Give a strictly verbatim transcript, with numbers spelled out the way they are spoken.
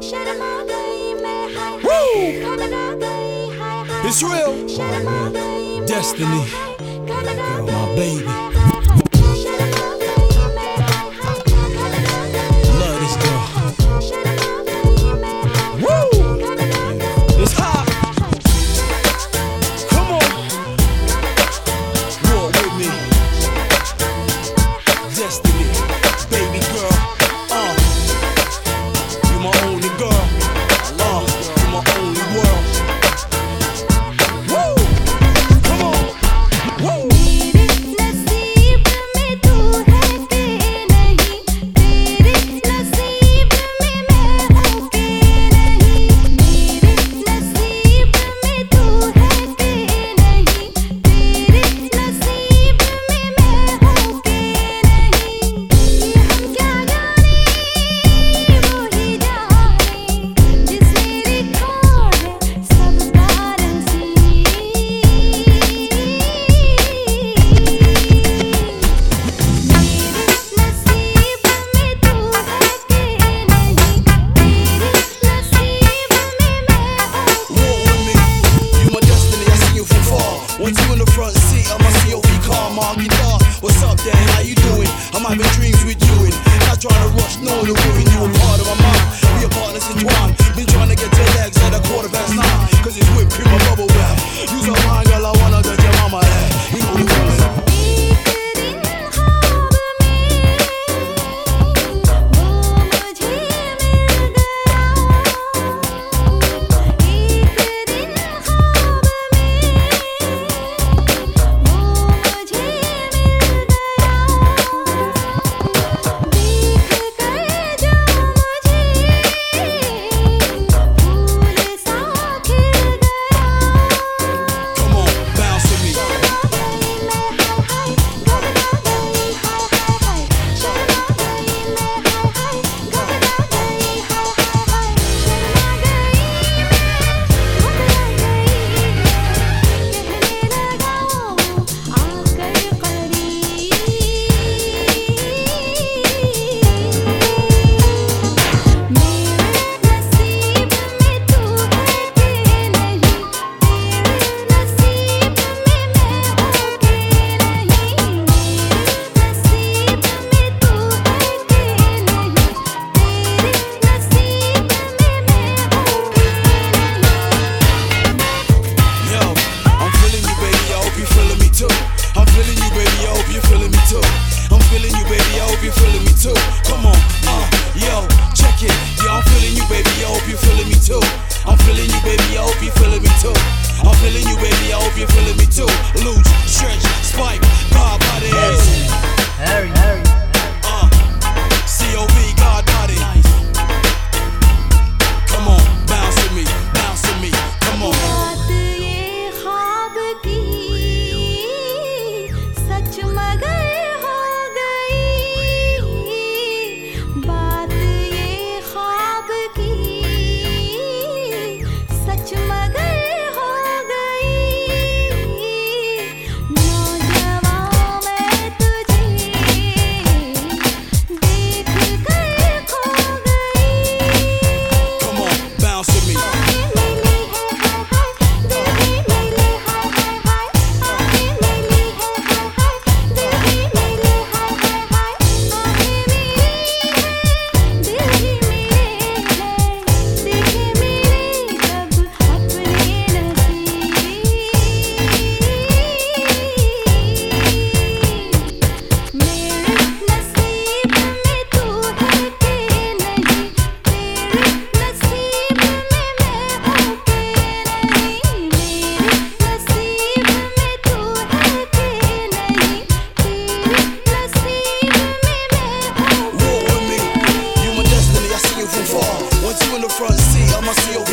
Woo! It's real. Destiny, my baby. Love this girl. Woo! It's hot. Come on. Walk with me. Destiny, baby girl. Uh, you my only girl. Uh, you my only world. Woo! Come on. Woo! Want you in the front seat of my C O V car, my guitar. What's up, Dan? How you doing? I'm having dreams with you and not trying to rush, no to ruin you. A part of my mind, we are partners in twine. Been trying to get to legs at a quarter past nine, cause it's whipped cream, my bubble bath. You's a mine, girl, I wanna get your mama there. You know the feeling. You feeling me too? Come on, uh, yo, check it. Yeah, I'm feeling you, baby. I hope you feeling me too. I'm feeling you, baby. I hope you feeling me too. I'm feeling you, baby. I hope you feeling me too. Loose, stretch, spike, God body is. Harry, Harry. Uh, C O V, God body. Come on, bounce with me, bounce with me. Come on. Front seat of my C O